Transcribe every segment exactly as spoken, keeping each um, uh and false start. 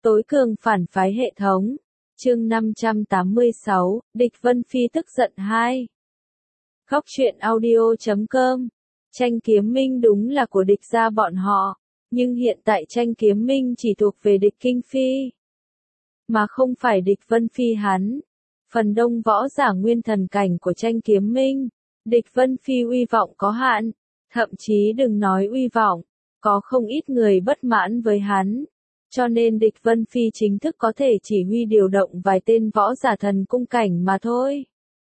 Tối cường phản phái hệ thống. Chương năm trăm tám mươi sáu, Địch Vân Phi tức giận hai. Góc truyện audio chấm com. Tranh Kiếm Minh đúng là của địch gia bọn họ, nhưng hiện tại Tranh Kiếm Minh chỉ thuộc về địch Kinh Phi, mà không phải địch Vân Phi hắn. Phần đông võ giả nguyên thần cảnh của Tranh Kiếm Minh, địch Vân Phi uy vọng có hạn, thậm chí đừng nói uy vọng, có không ít người bất mãn với hắn. Cho nên địch Vân Phi chính thức có thể chỉ huy điều động vài tên võ giả thần cung cảnh mà thôi.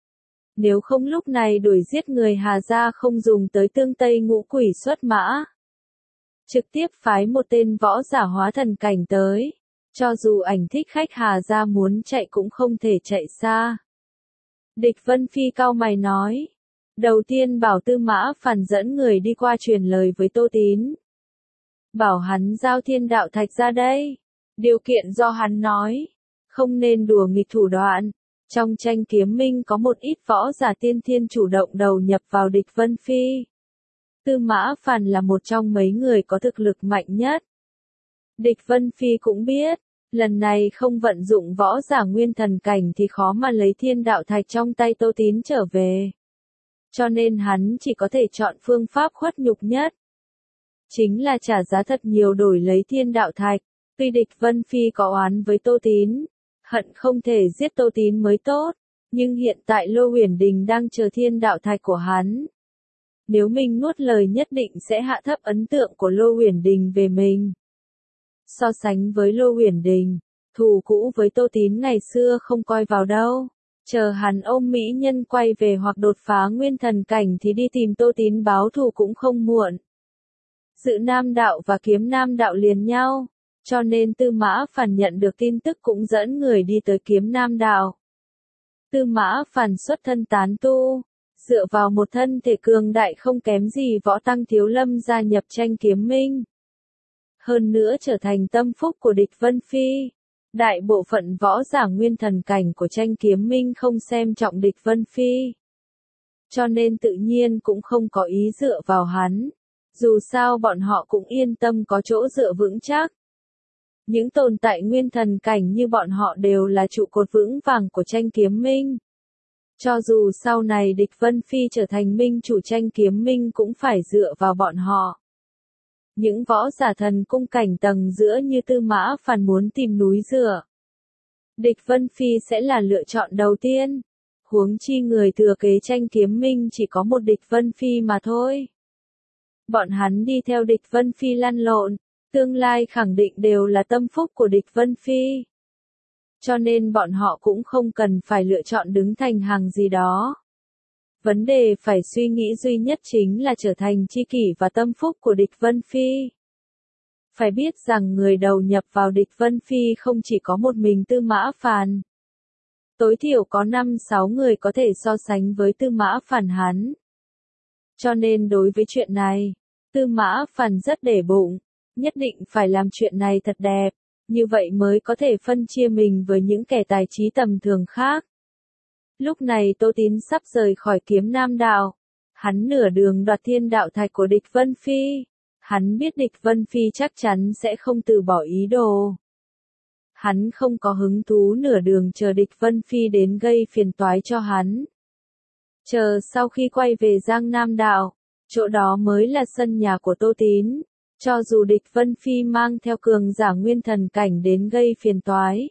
Nếu không lúc này đuổi giết người Hà gia không dùng tới tương tây ngũ quỷ xuất mã. Trực tiếp phái một tên võ giả hóa thần cảnh tới. Cho dù ảnh thích khách Hà gia muốn chạy cũng không thể chạy xa. Địch Vân Phi cau mày nói. Đầu tiên bảo Tư Mã Phàn dẫn người đi qua truyền lời với Tô Tín. Bảo hắn giao thiên đạo thạch ra đây. Điều kiện do hắn nói. Không nên đùa nghịch thủ đoạn. Trong Tranh Kiếm Minh có một ít võ giả tiên thiên chủ động đầu nhập vào địch Vân Phi. Tư Mã Phàn là một trong mấy người có thực lực mạnh nhất. Địch Vân Phi cũng biết, lần này không vận dụng võ giả nguyên thần cảnh thì khó mà lấy thiên đạo thạch trong tay Tô Tín trở về. Cho nên hắn chỉ có thể chọn phương pháp khuất nhục nhất. Chính là trả giá thật nhiều đổi lấy thiên đạo thạch. Tuy địch Vân Phi có oán với Tô Tín, hận không thể giết Tô Tín mới tốt, nhưng hiện tại Lô Huyền Đình đang chờ thiên đạo thạch của hắn. Nếu mình nuốt lời nhất định sẽ hạ thấp ấn tượng của Lô Huyền Đình về mình. So sánh với Lô Huyền Đình, thù cũ với Tô Tín ngày xưa không coi vào đâu. Chờ hắn ôm mỹ nhân quay về hoặc đột phá nguyên thần cảnh thì đi tìm Tô Tín báo thù cũng không muộn. Dự Nam đạo và Kiếm Nam đạo liền nhau, cho nên Tư Mã Phàn nhận được tin tức cũng dẫn người đi tới Kiếm Nam đạo. Tư Mã Phàn xuất thân tán tu, dựa vào một thân thể cường đại không kém gì võ tăng Thiếu Lâm gia nhập Tranh Kiếm Minh. Hơn nữa trở thành tâm phúc của địch Vân Phi. Đại bộ phận võ giả nguyên thần cảnh của Tranh Kiếm Minh không xem trọng địch Vân Phi. Cho nên tự nhiên cũng không có ý dựa vào hắn. Dù sao bọn họ cũng yên tâm có chỗ dựa vững chắc. Những tồn tại nguyên thần cảnh như bọn họ đều là trụ cột vững vàng của Tranh Kiếm Minh. Cho dù sau này địch Vân Phi trở thành minh chủ Tranh Kiếm Minh cũng phải dựa vào bọn họ. Những võ giả thần cung cảnh tầng giữa như Tư Mã Phàn muốn tìm núi dựa. Địch Vân Phi sẽ là lựa chọn đầu tiên. Huống chi người thừa kế Tranh Kiếm Minh chỉ có một địch Vân Phi mà thôi. Bọn hắn đi theo địch Vân Phi lăn lộn, tương lai khẳng định đều là tâm phúc của địch Vân Phi. Cho nên bọn họ cũng không cần phải lựa chọn đứng thành hàng gì đó. Vấn đề phải suy nghĩ duy nhất chính là trở thành tri kỷ và tâm phúc của địch Vân Phi. Phải biết rằng người đầu nhập vào địch Vân Phi không chỉ có một mình Tư Mã Phàn. Tối thiểu có năm sáu người có thể so sánh với Tư Mã Phàn hắn. Cho nên đối với chuyện này, Tư Mã Phàn rất để bụng, nhất định phải làm chuyện này thật đẹp, như vậy mới có thể phân chia mình với những kẻ tài trí tầm thường khác. Lúc này Tô Tín sắp rời khỏi Kiếm Nam đạo. Hắn nửa đường đoạt thiên đạo thạch của địch Vân Phi. Hắn biết địch Vân Phi chắc chắn sẽ không từ bỏ ý đồ. Hắn không có hứng thú nửa đường chờ địch Vân Phi đến gây phiền toái cho hắn. Chờ sau khi quay về Giang Nam đạo, chỗ đó mới là sân nhà của Tô Tín. Cho dù địch Vân Phi mang theo cường giả nguyên thần cảnh đến gây phiền toái,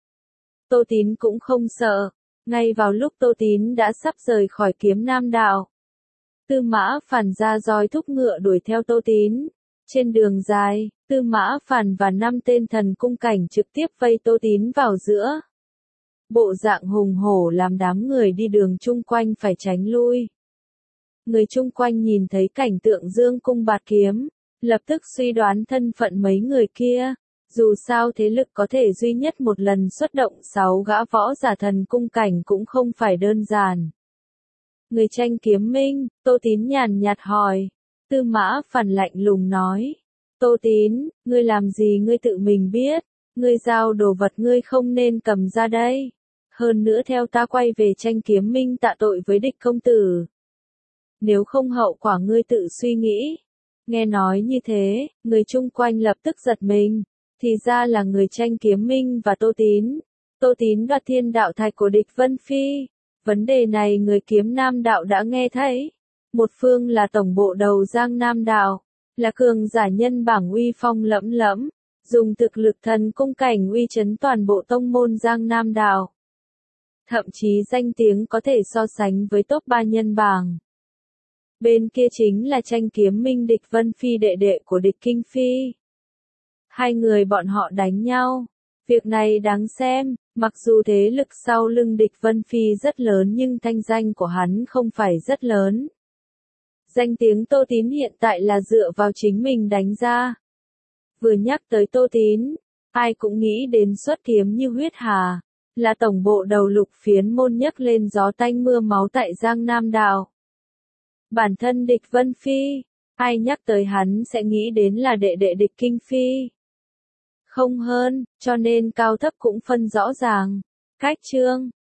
Tô Tín cũng không sợ. Ngay vào lúc Tô Tín đã sắp rời khỏi Kiếm Nam đạo, Tư Mã Phàn ra roi thúc ngựa đuổi theo Tô Tín. Trên đường dài, Tư Mã Phàn và năm tên thần cung cảnh trực tiếp vây Tô Tín vào giữa. Bộ dạng hùng hổ làm đám người đi đường chung quanh phải tránh lui. Người chung quanh nhìn thấy cảnh tượng dương cung bạt kiếm, lập tức suy đoán thân phận mấy người kia. Dù sao thế lực có thể duy nhất một lần xuất động sáu gã võ giả thần cung cảnh cũng không phải đơn giản. Người Tranh Kiếm Minh, Tô Tín nhàn nhạt hỏi. Tư Mã Phàn lạnh lùng nói. Tô Tín, ngươi làm gì ngươi tự mình biết, ngươi giao đồ vật ngươi không nên cầm ra đây. Hơn nữa theo ta quay về Tranh Kiếm Minh tạ tội với địch công tử. Nếu không hậu quả ngươi tự suy nghĩ. Nghe nói như thế, người chung quanh lập tức giật mình. Thì ra là người tranh Kiếm Minh và Tô Tín. Tô Tín đoạt thiên đạo thạch của địch Vân Phi. Vấn đề này người Kiếm Nam đạo đã nghe thấy. Một phương là tổng bộ đầu Giang Nam đạo, là cường giả nhân bảng uy phong lẫm lẫm, dùng thực lực thần cung cảnh uy chấn toàn bộ tông môn Giang Nam đạo. Thậm chí danh tiếng có thể so sánh với top ba nhân bảng. Bên kia chính là tranh Kiếm Minh địch Vân Phi đệ đệ của địch Kinh Phi. Hai người bọn họ đánh nhau. Việc này đáng xem, mặc dù thế lực sau lưng địch Vân Phi rất lớn nhưng thanh danh của hắn không phải rất lớn. Danh tiếng Tô Tín hiện tại là dựa vào chính mình đánh ra. Vừa nhắc tới Tô Tín, ai cũng nghĩ đến xuất kiếm như huyết hà, là tổng bộ đầu lục phiến môn nhấc lên gió tanh mưa máu tại Giang Nam đạo. Bản thân địch Vân Phi, ai nhắc tới hắn sẽ nghĩ đến là đệ đệ địch Kinh Phi. Không hơn, cho nên cao thấp cũng phân rõ ràng. Cách chương